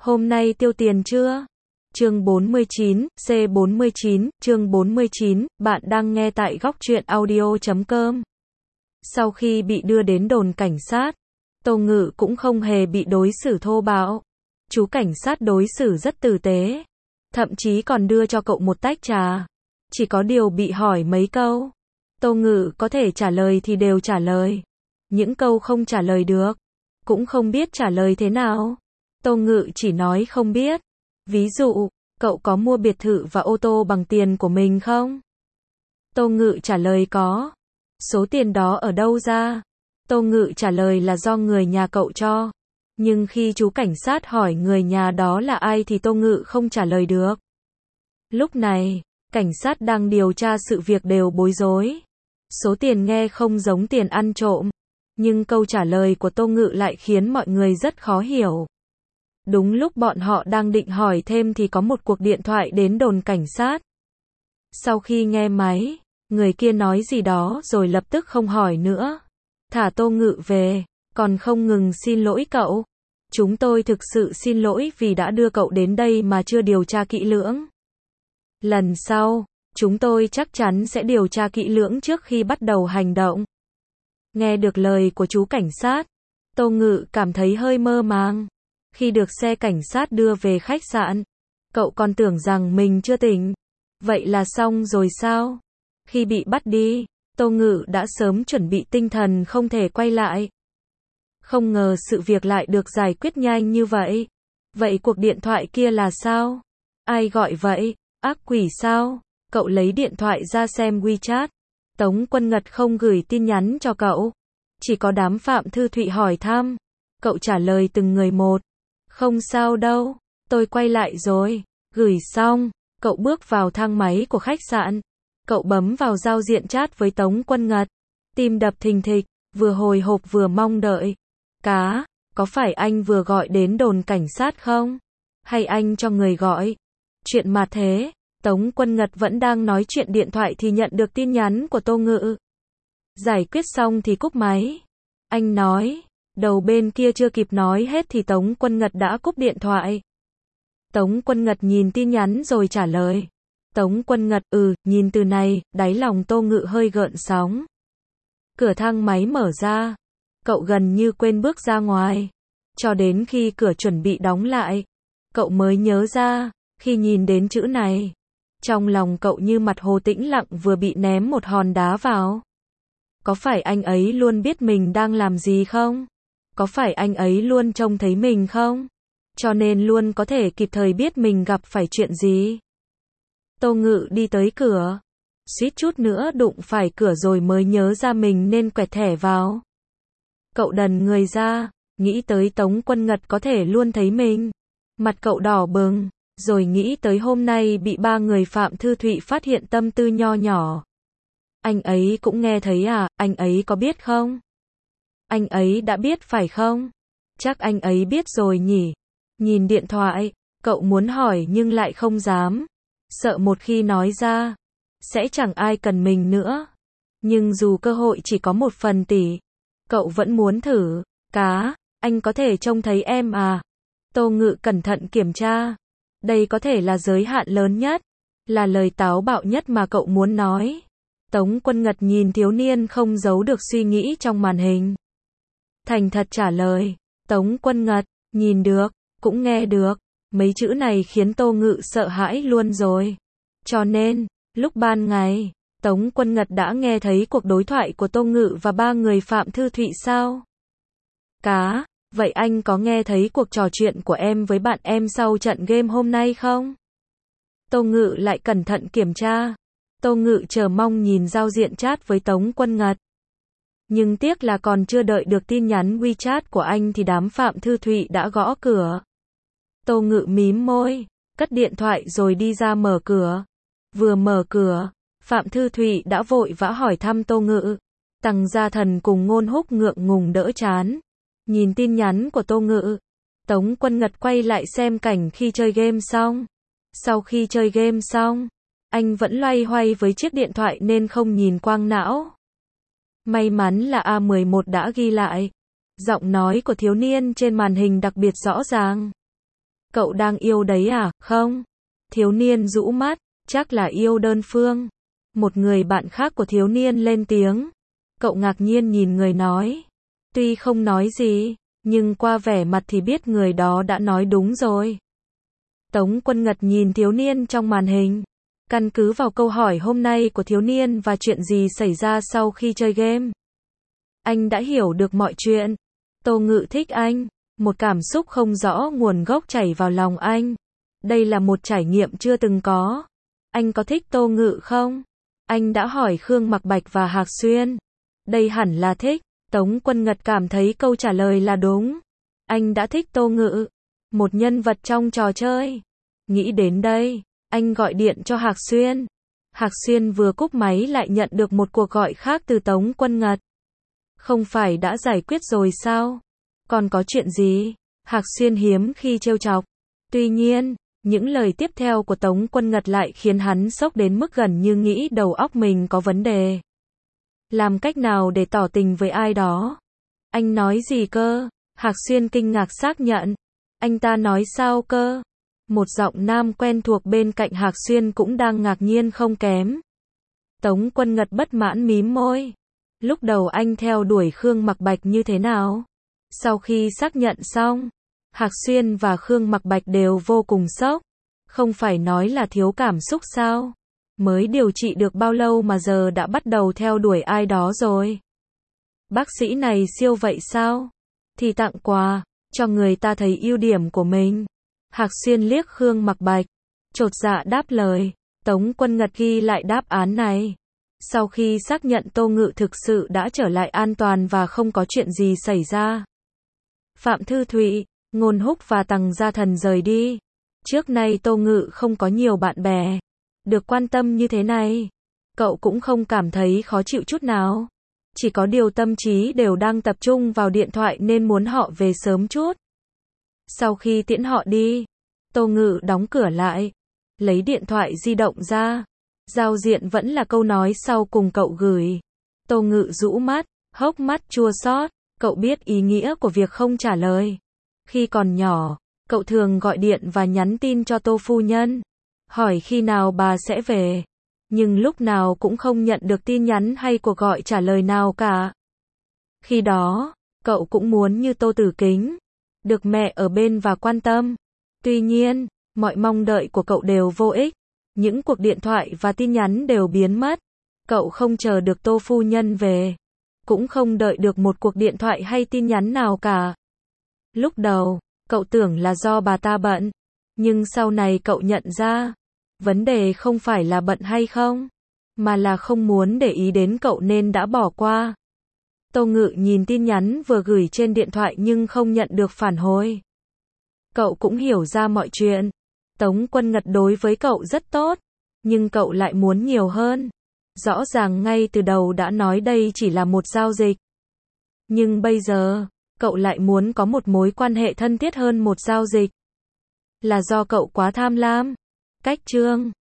Hôm nay tiêu tiền chưa? Chương 49, C49, chương 49, bạn đang nghe tại góc truyện audio.com. Sau khi bị đưa đến đồn cảnh sát, Tô Ngự cũng không hề bị đối xử thô bạo. Chú cảnh sát đối xử rất tử tế, thậm chí còn đưa cho cậu một tách trà. Chỉ có điều bị hỏi mấy câu, Tô Ngự có thể trả lời thì đều trả lời. Những câu không trả lời được, cũng không biết trả lời thế nào. Tô Ngự chỉ nói không biết. Ví dụ, cậu có mua biệt thự và ô tô bằng tiền của mình không? Tô Ngự trả lời có. Số tiền đó ở đâu ra? Tô Ngự trả lời là do người nhà cậu cho. Nhưng khi chú cảnh sát hỏi người nhà đó là ai thì Tô Ngự không trả lời được. Lúc này, cảnh sát đang điều tra sự việc đều bối rối. Số tiền nghe không giống tiền ăn trộm, nhưng câu trả lời của Tô Ngự lại khiến mọi người rất khó hiểu. Đúng lúc bọn họ đang định hỏi thêm thì có một cuộc điện thoại đến đồn cảnh sát. Sau khi nghe máy, người kia nói gì đó rồi lập tức không hỏi nữa. Thả Tô Ngự về, còn không ngừng xin lỗi cậu. Chúng tôi thực sự xin lỗi vì đã đưa cậu đến đây mà chưa điều tra kỹ lưỡng. Lần sau, chúng tôi chắc chắn sẽ điều tra kỹ lưỡng trước khi bắt đầu hành động. Nghe được lời của chú cảnh sát, Tô Ngự cảm thấy hơi mơ màng. Khi được xe cảnh sát đưa về khách sạn, cậu còn tưởng rằng mình chưa tỉnh. Vậy là xong rồi sao? Khi bị bắt đi, Tô Ngự đã sớm chuẩn bị tinh thần không thể quay lại. Không ngờ sự việc lại được giải quyết nhanh như vậy. Vậy cuộc điện thoại kia là sao? Ai gọi vậy? Ác quỷ sao? Cậu lấy điện thoại ra xem WeChat. Tống Quân Ngật không gửi tin nhắn cho cậu. Chỉ có đám Phạm Thư Thụy hỏi thăm. Cậu trả lời từng người một. Không sao đâu, tôi quay lại rồi. Gửi xong, cậu bước vào thang máy của khách sạn. Cậu bấm vào giao diện chat với Tống Quân Ngật. Tim đập thình thịch, vừa hồi hộp vừa mong đợi. Cá, có phải anh vừa gọi đến đồn cảnh sát không? Hay anh cho người gọi? Chuyện mà thế, Tống Quân Ngật vẫn đang nói chuyện điện thoại thì nhận được tin nhắn của Tô Ngự. Giải quyết xong thì cúp máy. Anh nói. Đầu bên kia chưa kịp nói hết thì Tống Quân Ngật đã cúp điện thoại. Tống Quân Ngật nhìn tin nhắn rồi trả lời. Tống Quân Ngật, nhìn từ này, đáy lòng Tô Ngự hơi gợn sóng. Cửa thang máy mở ra. Cậu gần như quên bước ra ngoài. Cho đến khi cửa chuẩn bị đóng lại, cậu mới nhớ ra, khi nhìn đến chữ này, trong lòng cậu như mặt hồ tĩnh lặng vừa bị ném một hòn đá vào. Có phải anh ấy luôn biết mình đang làm gì không? Có phải anh ấy luôn trông thấy mình không? Cho nên luôn có thể kịp thời biết mình gặp phải chuyện gì. Tô Ngự đi tới cửa. Suýt chút nữa đụng phải cửa rồi mới nhớ ra mình nên quẹt thẻ vào. Cậu đần người ra, nghĩ tới Tống Quân Ngật có thể luôn thấy mình. Mặt cậu đỏ bừng, rồi nghĩ tới hôm nay bị 3 người Phạm Thư Thụy phát hiện tâm tư nho nhỏ. Anh ấy cũng nghe thấy à, anh ấy có biết không? Anh ấy đã biết phải không? Chắc anh ấy biết rồi nhỉ? Nhìn điện thoại, cậu muốn hỏi nhưng lại không dám. Sợ một khi nói ra, sẽ chẳng ai cần mình nữa. Nhưng dù cơ hội chỉ có 1/1000, cậu vẫn muốn thử. Cá, anh có thể trông thấy em à? Tô Ngự cẩn thận kiểm tra. Đây có thể là giới hạn lớn nhất, là lời táo bạo nhất mà cậu muốn nói. Tống Quân Ngật nhìn thiếu niên không giấu được suy nghĩ trong màn hình. Thành thật trả lời. Tống Quân Ngật, nhìn được, cũng nghe được. Mấy chữ này khiến Tô Ngự sợ hãi luôn rồi. Cho nên, lúc ban ngày, Tống Quân Ngật đã nghe thấy cuộc đối thoại của Tô Ngự và 3 người Phạm Thư Thụy sao? Cá, vậy anh có nghe thấy cuộc trò chuyện của em với bạn em sau trận game hôm nay không? Tô Ngự lại cẩn thận kiểm tra. Tô Ngự chờ mong nhìn giao diện chat với Tống Quân Ngật. Nhưng tiếc là còn chưa đợi được tin nhắn WeChat của anh thì đám Phạm Thư Thụy đã gõ cửa. Tô Ngự mím môi, cất điện thoại rồi đi ra mở cửa. Vừa mở cửa, Phạm Thư Thụy đã vội vã hỏi thăm Tô Ngự. Tằng Gia Thần cùng Ngôn Húc ngượng ngùng đỡ chán. Nhìn tin nhắn của Tô Ngự, Tống Quân Ngật quay lại xem cảnh khi chơi game xong. Sau khi chơi game xong, anh vẫn loay hoay với chiếc điện thoại nên không nhìn quang não. May mắn là A11 đã ghi lại. Giọng nói của thiếu niên trên màn hình đặc biệt rõ ràng. Cậu đang yêu đấy à, không? Thiếu niên rũ mắt, chắc là yêu đơn phương. Một người bạn khác của thiếu niên lên tiếng. Cậu ngạc nhiên nhìn người nói. Tuy không nói gì, nhưng qua vẻ mặt thì biết người đó đã nói đúng rồi. Tống Quân Ngật nhìn thiếu niên trong màn hình. Căn cứ vào câu hỏi hôm nay của thiếu niên và chuyện gì xảy ra sau khi chơi game, anh đã hiểu được mọi chuyện. Tô Ngự thích anh. Một cảm xúc không rõ nguồn gốc chảy vào lòng anh. Đây là một trải nghiệm chưa từng có. Anh có thích Tô Ngự không? Anh đã hỏi Khương Mặc Bạch và Hạc Xuyên. Đây hẳn là thích. Tống Quân Ngật cảm thấy câu trả lời là đúng. Anh đã thích Tô Ngự, một nhân vật trong trò chơi. Nghĩ đến đây, anh gọi điện cho Hạc Xuyên. Hạc Xuyên vừa cúp máy lại nhận được một cuộc gọi khác từ Tống Quân Ngật. Không phải đã giải quyết rồi sao? Còn có chuyện gì? Hạc Xuyên hiếm khi trêu chọc. Tuy nhiên, những lời tiếp theo của Tống Quân Ngật lại khiến hắn sốc đến mức gần như nghĩ đầu óc mình có vấn đề. Làm cách nào để tỏ tình với ai đó? Anh nói gì cơ? Hạc Xuyên kinh ngạc xác nhận. Anh ta nói sao cơ? Một giọng nam quen thuộc bên cạnh Hạc Xuyên cũng đang ngạc nhiên không kém. Tống Quân Ngật bất mãn mím môi. Lúc đầu anh theo đuổi Khương Mặc Bạch như thế nào? Sau khi xác nhận xong, Hạc Xuyên và Khương Mặc Bạch đều vô cùng sốc. Không phải nói là thiếu cảm xúc sao? Mới điều trị được bao lâu mà giờ đã bắt đầu theo đuổi ai đó rồi? Bác sĩ này siêu vậy sao? Thì tặng quà, cho người ta thấy ưu điểm của mình. Hạc Xuyên liếc Khương Mặc Bạch, chột dạ đáp lời. Tống Quân Ngật ghi lại đáp án này. Sau khi xác nhận Tô Ngự thực sự đã trở lại an toàn và không có chuyện gì xảy ra, Phạm Thư Thụy, Ngôn Húc và Tằng Gia Thần rời đi. Trước nay Tô Ngự không có nhiều bạn bè. Được quan tâm như thế này, cậu cũng không cảm thấy khó chịu chút nào. Chỉ có điều tâm trí đều đang tập trung vào điện thoại nên muốn họ về sớm chút. Sau khi tiễn họ đi, Tô Ngự đóng cửa lại, lấy điện thoại di động ra. Giao diện vẫn là câu nói sau cùng cậu gửi. Tô Ngự rũ mắt, hốc mắt chua xót. Cậu biết ý nghĩa của việc không trả lời. Khi còn nhỏ, cậu thường gọi điện và nhắn tin cho Tô phu nhân, hỏi khi nào bà sẽ về. Nhưng lúc nào cũng không nhận được tin nhắn hay cuộc gọi trả lời nào cả. Khi đó, cậu cũng muốn như Tô Tử Kính, được mẹ ở bên và quan tâm. Tuy nhiên, mọi mong đợi của cậu đều vô ích. Những cuộc điện thoại và tin nhắn đều biến mất. Cậu không chờ được Tô phu nhân về, cũng không đợi được một cuộc điện thoại hay tin nhắn nào cả. Lúc đầu, cậu tưởng là do bà ta bận. Nhưng sau này cậu nhận ra, vấn đề không phải là bận hay không, mà là không muốn để ý đến cậu nên đã bỏ qua. Tô Ngự nhìn tin nhắn vừa gửi trên điện thoại nhưng không nhận được phản hồi. Cậu cũng hiểu ra mọi chuyện. Tống Quân Ngật đối với cậu rất tốt, nhưng cậu lại muốn nhiều hơn. Rõ ràng ngay từ đầu đã nói đây chỉ là một giao dịch. Nhưng bây giờ, cậu lại muốn có một mối quan hệ thân thiết hơn một giao dịch. Là do cậu quá tham lam. Cách chương